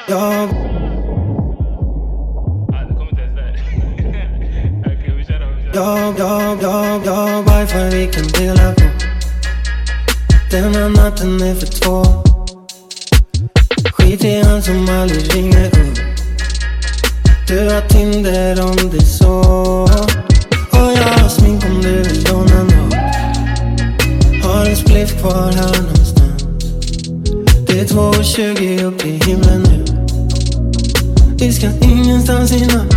Jag wifi vi kan dela på. Denna natten är för två. Skit i han som aldrig ringer upp. Du har Tinder om det är så. Och jag har smink om du vill låna något. Har en spliff kvar här någonstans. Det är 2:20 upp i himlen nu. Vi ska ingenstans innan.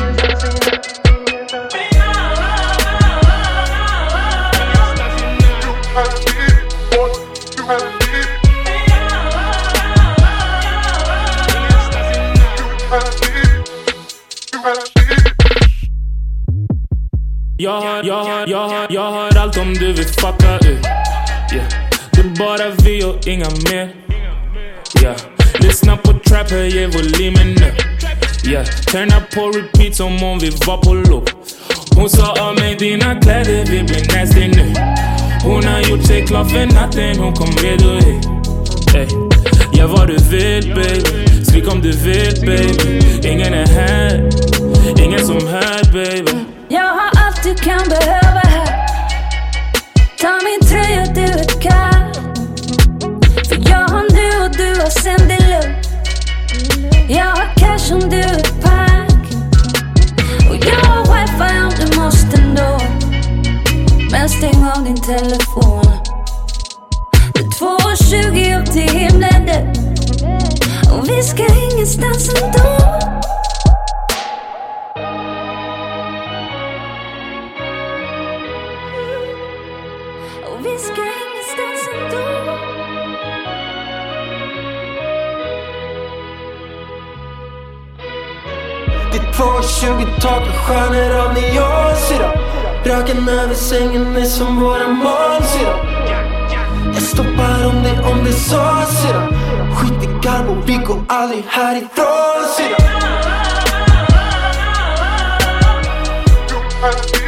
Jag har allt om du vill fucka ut. Yeah. Det är bara vi och inga mer. Yeah. Lyssna på trapper, ge volymen nu. Yeah. Turna på repeat som om vi var på loop. Hon sa av mig dina kläder, vi blir nasty nu. Hon har gjort sig klar för natten, hon kom redo hit. Hey. Ja, vad du vill baby, skrik om du vill baby. Ingen är här, ingen som hör baby. Jag har allt du kan behöva här. Ta min tröja, du är kall. För jag har nu och du har sen det lugnt. Jag har cash om du är pack. Och jag har wifi om du måste nå. Men stäng av din telefon. Det är 2:20 upp till himlen nu. Och vi ska ingenstans ändå. Vi ska ingenstans ändå. Det är 2:20 tak och stjärnor av neonsyra. Röken över sängen är som våra månsyra. Jag stoppar om det är så syra. Skit i garbo, vi går aldrig härifrån syra.